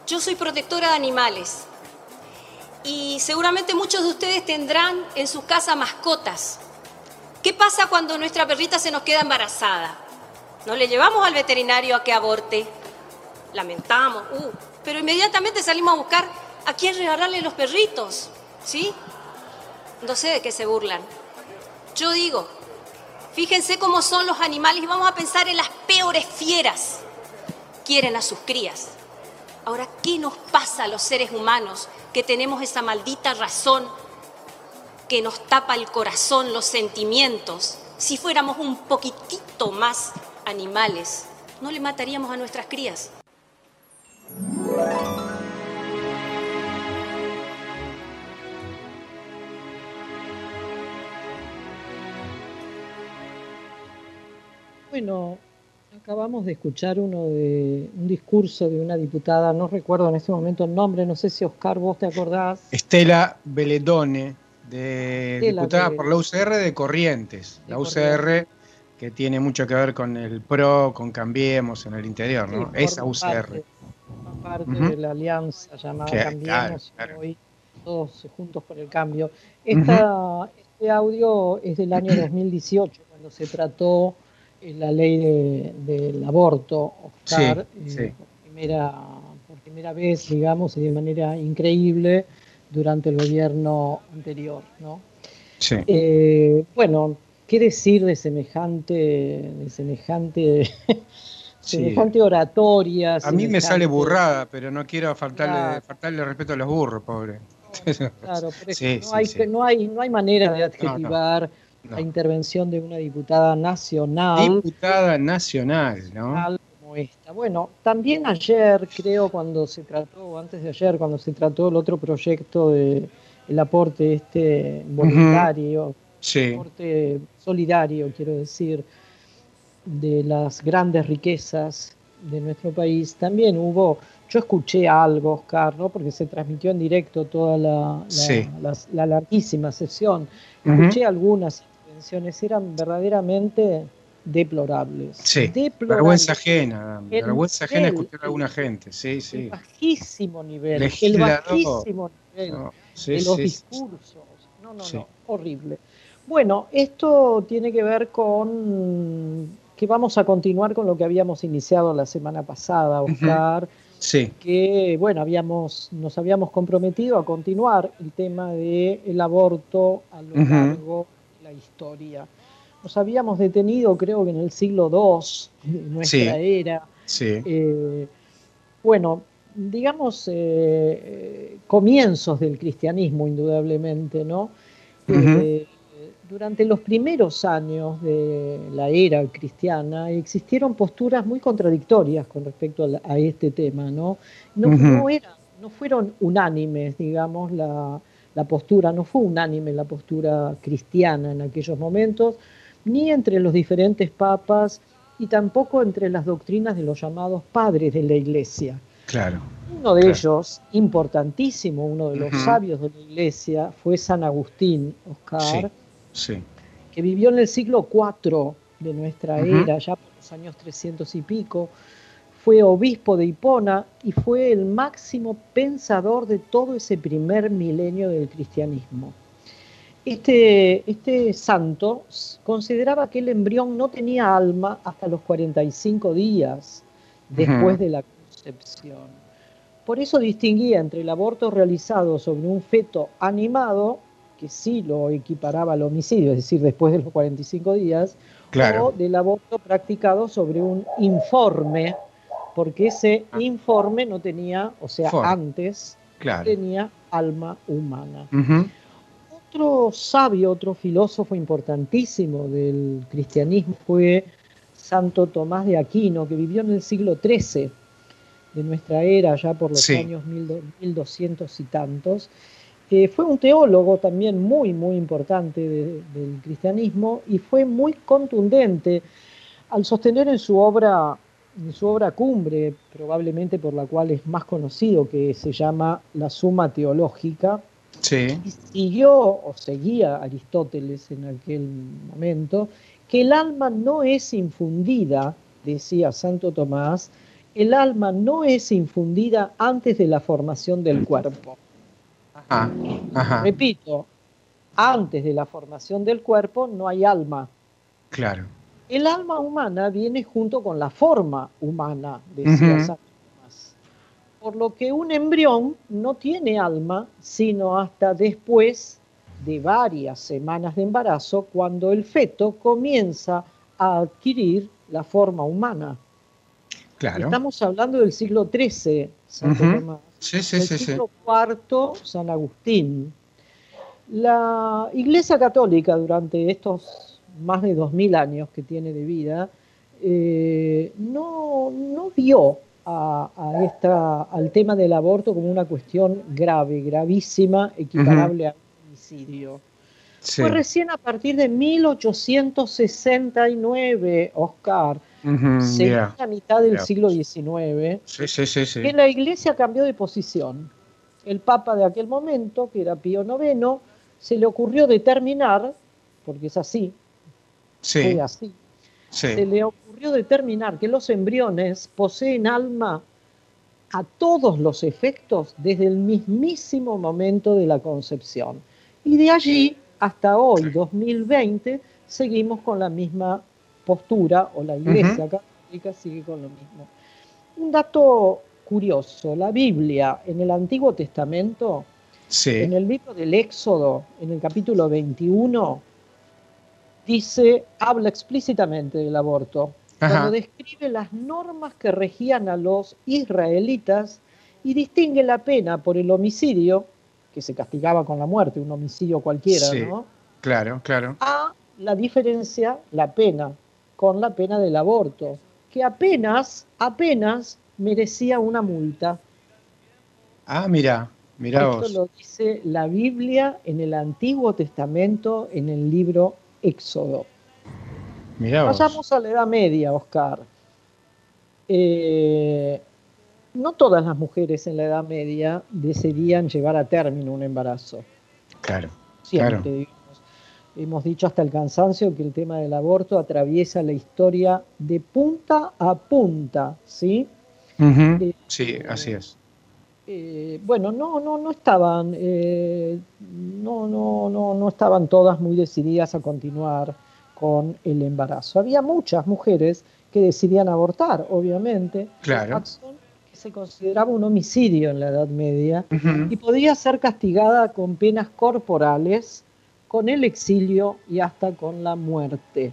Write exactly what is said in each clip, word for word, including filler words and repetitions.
Yo soy protectora de animales y seguramente muchos de ustedes tendrán en su casa mascotas. ¿Qué pasa cuando nuestra perrita se nos queda embarazada? No le llevamos al veterinario a que aborte. Lamentamos, uh, pero inmediatamente salimos a buscar a quién regalarle los perritos, ¿sí? No sé de qué se burlan. Yo digo, fíjense cómo son los animales y vamos a pensar en las peores fieras. Quieren a sus crías. Ahora, ¿qué nos pasa a los seres humanos que tenemos esa maldita razón que nos tapa el corazón, los sentimientos? Si fuéramos un poquitito más animales, ¿no le mataríamos a nuestras crías? Bueno, acabamos de escuchar uno de un discurso de una diputada, no recuerdo en este momento el nombre, no sé si Oscar vos te acordás. Estela Beledone, de, Estela diputada de, por la U C R de Corrientes, de la U C R Corrientes. que tiene mucho que ver con el PRO, con Cambiemos en el interior, ¿no? Sí, Esa forma U C R. parte, forma parte Uh-huh. de la alianza llamada Que, Cambiemos, claro, claro. hoy todos juntos por el cambio. Esta, uh-huh. Este audio es del año dos mil dieciocho, cuando se trató la ley de, del aborto, Oscar, sí, eh, sí. Por, primera, por primera vez, digamos, y de manera increíble durante el gobierno anterior, ¿no? Sí. Eh, bueno, ¿qué decir de semejante, de semejante, sí. semejante oratoria? A semejante... mí me sale burrada, pero no quiero faltarle, claro. faltarle respeto a los burros, pobre. No, claro, pero es sí, no, sí, hay, sí. no, hay, no hay manera de adjetivar no, no, no. la intervención de una diputada nacional. Diputada nacional, ¿no? Como esta. Bueno, también ayer, creo, cuando se trató, antes de ayer, cuando se trató el otro proyecto de el aporte este voluntario, uh-huh. sí. aporte solidario, quiero decir, de las grandes riquezas de nuestro país, también hubo, yo escuché algo, Oscar, ¿no? Porque se transmitió en directo toda la, la, sí. la, la larguísima sesión, escuché uh-huh. algunas intervenciones, eran verdaderamente deplorables. Sí, deplorables. Vergüenza ajena, el vergüenza nivel, ajena escuchar a alguna gente, sí, sí. El bajísimo nivel, Legislador. el bajísimo nivel no, sí, de los sí, discursos. No, no, sí. no, horrible. Bueno, esto tiene que ver con que vamos a continuar con lo que habíamos iniciado la semana pasada, Oscar. Uh-huh. Sí. Que, bueno, habíamos, nos habíamos comprometido a continuar el tema del aborto a lo uh-huh. largo de la historia. Nos habíamos detenido, creo que en el siglo dos de nuestra sí. era. Sí. Eh, bueno, digamos, eh, comienzos del cristianismo, indudablemente, ¿no? Uh-huh. Eh, durante los primeros años de la era cristiana existieron posturas muy contradictorias con respecto a, la, a este tema, ¿no? No, uh-huh. no, era, no fueron unánimes, digamos, la, la postura, no fue unánime la postura cristiana en aquellos momentos, ni entre los diferentes papas y tampoco entre las doctrinas de los llamados padres de la Iglesia. Claro. Uno de claro. ellos, importantísimo, uno de los uh-huh. sabios de la Iglesia, fue San Agustín, Oscar, sí, sí. que vivió en el siglo cuatro de nuestra uh-huh. era, ya por los años trescientos y pico, fue obispo de Hipona y fue el máximo pensador de todo ese primer milenio del cristianismo. Este, este santo consideraba que el embrión no tenía alma hasta los cuarenta y cinco días después uh-huh. de la concepción. Por eso distinguía entre el aborto realizado sobre un feto animado, que sí lo equiparaba al homicidio, es decir, después de los cuarenta y cinco días, claro. o del aborto practicado sobre un informe, porque ese informe no tenía, o sea, For. antes, claro. no tenía alma humana. Uh-huh. Otro sabio, otro filósofo importantísimo del cristianismo fue Santo Tomás de Aquino, que vivió en el siglo trece de nuestra era, ya por los sí. años mil doscientos y tantos. Eh, fue un teólogo también muy, muy importante de, del cristianismo y fue muy contundente al sostener en su obra, en su obra cumbre, probablemente por la cual es más conocido, que se llama La Suma Teológica. Sí. Y siguió o seguía Aristóteles en aquel momento, que el alma no es infundida, decía Santo Tomás, el alma no es infundida antes de la formación del cuerpo. Ajá, ajá. Repito, antes de la formación del cuerpo no hay alma. Claro. El alma humana viene junto con la forma humana, decía Ujú. San Tomás. Por lo que un embrión no tiene alma, sino hasta después de varias semanas de embarazo, cuando el feto comienza a adquirir la forma humana. Claro. Estamos hablando del siglo trece, Santo Ujú. Tomás, Sí, sí, del sí, sí. siglo cuarto, San Agustín. La Iglesia Católica, durante estos más de dos mil años que tiene de vida, eh, no, no vio a, a esta, al tema del aborto como una cuestión grave, gravísima, Ujú. equiparable a un homicidio. Fue Sí. recién a partir de mil ochocientos sesenta y nueve, Oscar, Ujú, mira. segunda mitad del Mira. siglo diecinueve, Sí, sí, sí, que sí. la Iglesia cambió de posición. El Papa de aquel momento, que era Pío noveno, se le ocurrió determinar, porque es así, fue Sí, así, sí. se le ocurrió determinar que los embriones poseen alma a todos los efectos desde el mismísimo momento de la concepción. Y de allí hasta hoy, dos mil veinte, seguimos con la misma postura, o la Ujú. Iglesia Católica sigue con lo mismo. Un dato curioso, la Biblia en el Antiguo Testamento, en Sí. el libro del Éxodo, en el capítulo veintiuno, dice, habla explícitamente del aborto, cuando Ajá. describe las normas que regían a los israelitas y distingue la pena por el homicidio, que se castigaba con la muerte, un homicidio cualquiera, Sí. ¿no? Claro, claro. A la diferencia, la pena, con la pena del aborto, que apenas, apenas merecía una multa. Ah, mira, mira Esto vos. lo dice la Biblia en el Antiguo Testamento, en el libro Éxodo. Mira vos. Vayamos a la Edad Media, Oscar. Eh, no todas las mujeres en la Edad Media decidían llevar a término un embarazo. Claro, claro. Siempre, digamos. Hemos dicho hasta el cansancio que el tema del aborto atraviesa la historia de punta a punta, ¿sí? Ujú. Eh, Sí, así es. eh, bueno, no, no, no estaban, eh, no, no, no, no estaban todas muy decididas a continuar con el embarazo. Había muchas mujeres que decidían abortar, obviamente, Claro. acción que se consideraba un homicidio en la Edad Media Ujú. y podía ser castigada con penas corporales, con el exilio y hasta con la muerte.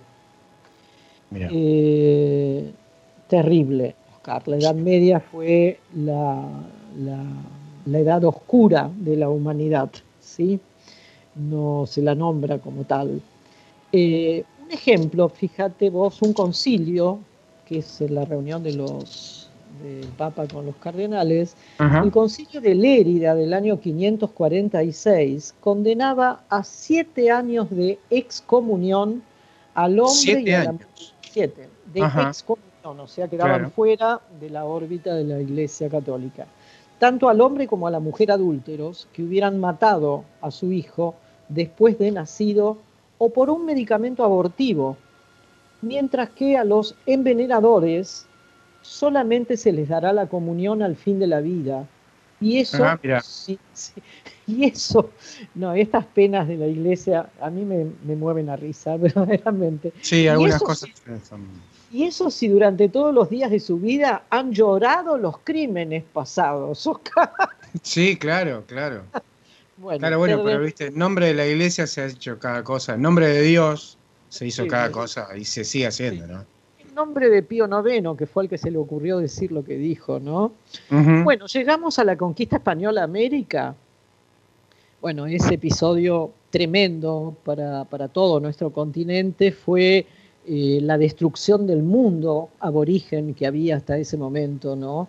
Mira. Eh, terrible, Oscar. La Edad Sí. Media fue la, la, la edad oscura de la humanidad, ¿sí? No se la nombra como tal. Eh, un ejemplo, fíjate vos, un concilio, que es la reunión de los, del Papa con los cardenales, el Ajá. concilio de Lérida del año quinientos cuarenta y seis condenaba a siete años de excomunión al hombre y Siete a la mujer. años. Siete, de Ajá. excomunión, o sea, quedaban Claro. fuera de la órbita de la Iglesia Católica. Tanto al hombre como a la mujer adúlteros que hubieran matado a su hijo después de nacido o por un medicamento abortivo, mientras que a los envenenadores solamente se les dará la comunión al fin de la vida. Y eso, Ah, mira. sí, sí, y eso, no, estas penas de la iglesia a mí me, me mueven a risa, verdaderamente. Sí, Y algunas eso cosas sí, son. y eso sí, durante todos los días de su vida han llorado los crímenes pasados. Oscar. Sí, claro, claro. Bueno, Claro, bueno, pero perder, viste, en nombre de la iglesia se ha hecho cada cosa. En nombre de Dios se hizo cada terrible. cosa y se sigue Sí. haciendo, ¿no? En nombre de Pío noveno, que fue el que se le ocurrió decir lo que dijo, ¿no? Ujú. Bueno, llegamos a la conquista española a América. Bueno, ese episodio tremendo para, para todo nuestro continente fue eh, la destrucción del mundo aborigen que había hasta ese momento, ¿no?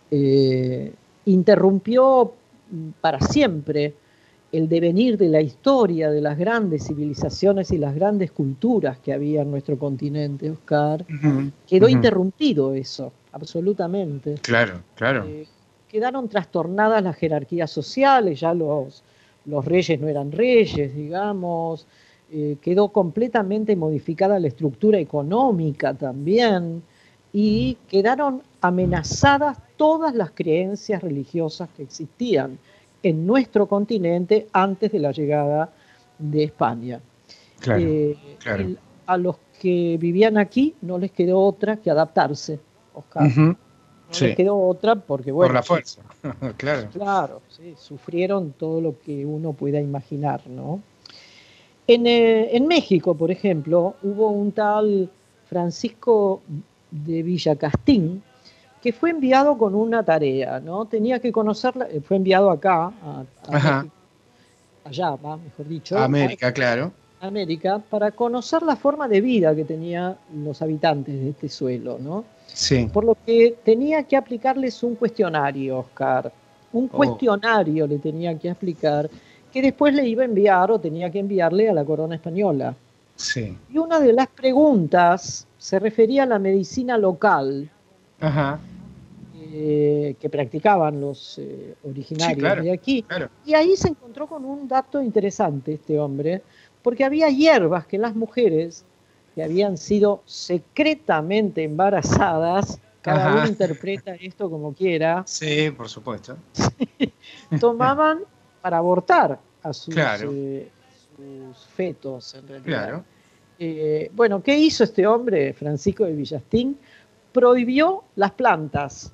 Eh, interrumpió para siempre el devenir de la historia de las grandes civilizaciones y las grandes culturas que había en nuestro continente, Oscar. Ujú. Quedó Ujú. interrumpido eso, absolutamente. Claro, claro. Eh, quedaron trastornadas las jerarquías sociales, ya los, los reyes no eran reyes, digamos, eh, quedó completamente modificada la estructura económica también, y quedaron amenazadas todas las creencias religiosas que existían en nuestro continente antes de la llegada de España. Claro, Eh, claro. y a los que vivían aquí no les quedó otra que adaptarse, Oscar. Uh-huh. No Sí. les quedó otra porque, bueno... Por la fuerza, claro. Claro, sí, sufrieron todo lo que uno pueda imaginar, ¿no? En, eh, en México, por ejemplo, hubo un tal Francisco de Villacastín que fue enviado con una tarea, ¿no? Tenía que conocerla, fue enviado acá, a, a México, allá, va, mejor dicho, América, a, claro. América, para conocer la forma de vida que tenían los habitantes de este suelo, ¿no? Sí. Por lo que tenía que aplicarles un cuestionario, Oscar. Un Oh. cuestionario le tenía que aplicar, que después le iba a enviar o tenía que enviarle a la corona española. Sí. Y una de las preguntas se refería a la medicina local. Ajá. Eh, que practicaban los eh, originarios, sí, claro, de aquí. Claro. Y ahí se encontró con un dato interesante este hombre, porque había hierbas que las mujeres que habían sido secretamente embarazadas, cada Ajá. uno interpreta esto como quiera, sí, por supuesto, tomaban para abortar a sus, claro. eh, sus fetos, en realidad. Claro. Eh, bueno, ¿qué hizo este hombre, Francisco de Villacastín? Prohibió las plantas.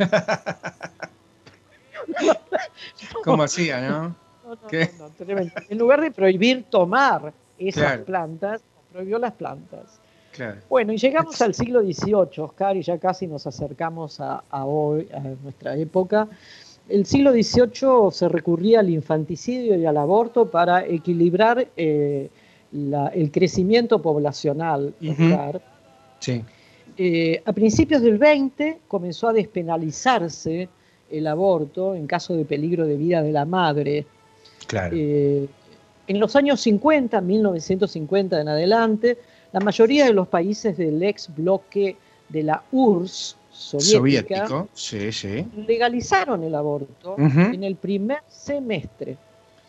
¿Cómo hacía, no? No, no, no, no, en lugar de prohibir tomar esas claro. plantas, prohibió las plantas. Claro. Bueno, y llegamos al siglo dieciocho, Oscar, y ya casi nos acercamos a, a hoy, a nuestra época. El siglo dieciocho se recurría al infanticidio y al aborto para equilibrar eh, la, el crecimiento poblacional, Oscar. Uh-huh. Sí. Eh, a principios del veinte comenzó a despenalizarse el aborto en caso de peligro de vida de la madre. Claro. Eh, en los años cincuenta, mil novecientos cincuenta en adelante, la mayoría de los países del ex bloque de la U R S S soviética Soviético. Sí, sí. legalizaron el aborto uh-huh. en el primer semestre.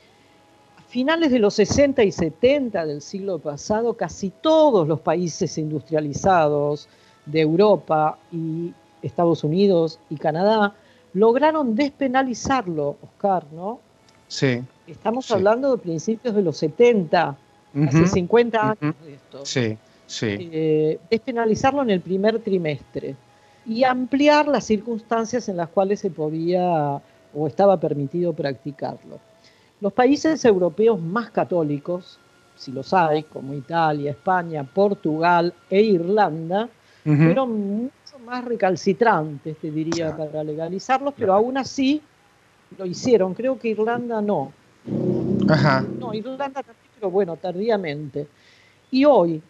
A finales de los sesenta y setenta del siglo pasado, casi todos los países industrializados de Europa y Estados Unidos y Canadá lograron despenalizarlo, Oscar, ¿no? Sí. Estamos sí. hablando de principios de los setenta, uh-huh, hace cincuenta años uh-huh. de esto. Sí, sí. Eh, despenalizarlo en el primer trimestre y ampliar las circunstancias en las cuales se podía o estaba permitido practicarlo. Los países europeos más católicos, si los hay, como Italia, España, Portugal e Irlanda, uh-huh, fueron mucho más recalcitrantes, te diría, claro, para legalizarlos, pero claro, aún así lo hicieron. Creo que Irlanda no. Ajá. No, Irlanda también, pero bueno, tardíamente. Y hoy,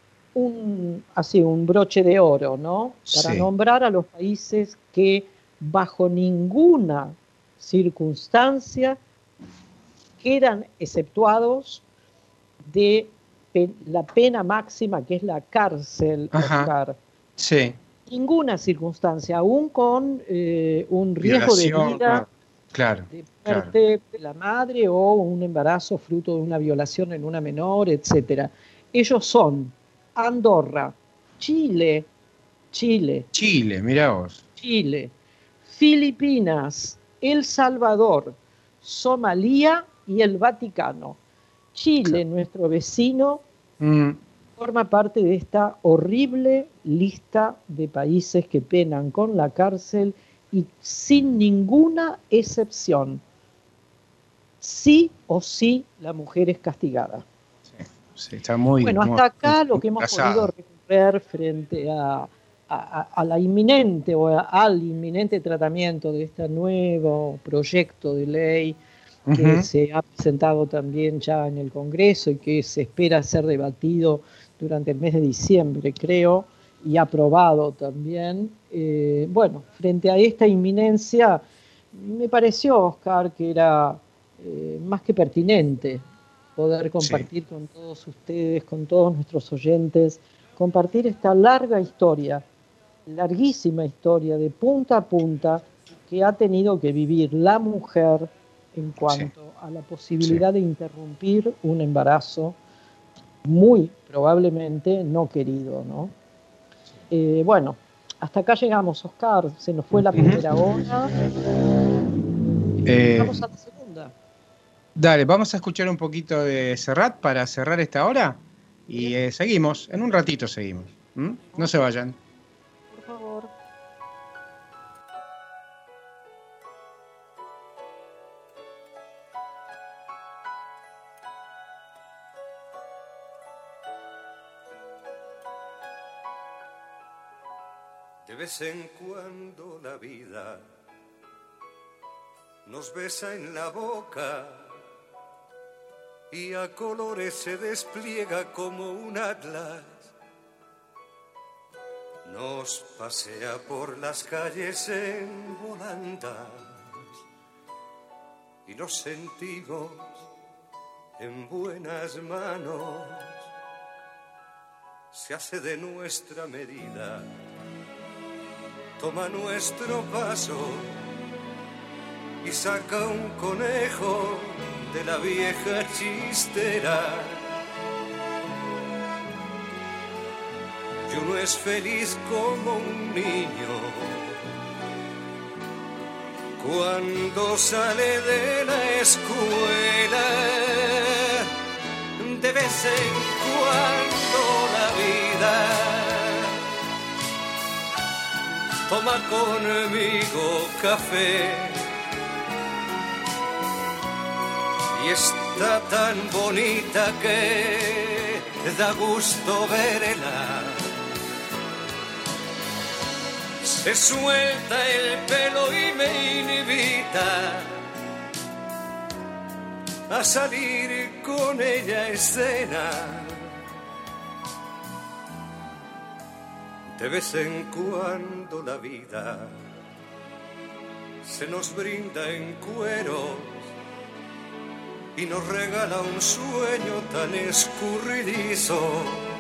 un, así, un broche de oro, ¿no? Para sí. nombrar a los países que bajo ninguna circunstancia quedan exceptuados de pe- la pena máxima, que es la cárcel, Oscar. Sí. Ninguna circunstancia, aún con eh, un riesgo Violación, de vida, claro, de muerte claro. de la madre o un embarazo fruto de una violación en una menor, etcétera. Ellos son Andorra, Chile, Chile, Chile, mirá vos. Chile, Filipinas, El Salvador, Somalia y el Vaticano. Chile, nuestro vecino, mm. forma parte de esta horrible lista de países que penan con la cárcel y sin ninguna excepción. Sí o sí la mujer es castigada. Sí, sí, está muy Bueno, hasta muy, acá muy, lo que hemos casado. podido recorrer frente a, a, a la inminente o a, al inminente tratamiento de este nuevo proyecto de ley que uh-huh. se ha presentado también ya en el Congreso y que se espera ser debatido durante el mes de diciembre, creo, y aprobado también. Eh, bueno, frente a esta inminencia, me pareció, Oscar, que era eh, más que pertinente poder compartir sí. con todos ustedes, con todos nuestros oyentes, compartir esta larga historia, larguísima historia, de punta a punta, que ha tenido que vivir la mujer en cuanto sí. a la posibilidad sí. de interrumpir un embarazo muy probablemente no querido, ¿no? Eh, bueno, hasta acá llegamos, Oscar. Se nos fue la primera hora. Eh, Vamos a la segunda. Dale, vamos a escuchar un poquito de Serrat para cerrar esta hora y eh, seguimos, en un ratito seguimos. ¿Mm? No se vayan. Por favor. De vez en cuando la vida nos besa en la boca y a colores se despliega como un atlas. Nos pasea por las calles en volandas y nos sentimos en buenas manos. Se hace de nuestra medida, toma nuestro paso y saca un conejo de la vieja chistera. Y uno es feliz como un niño cuando sale de la escuela. De vez en cuando la vida toma conmigo café y está tan bonita que da gusto verla. Se suelta el pelo y me invita a salir con ella a escena. De vez en cuando la vida se nos brinda en cueros y nos regala un sueño tan escurridizo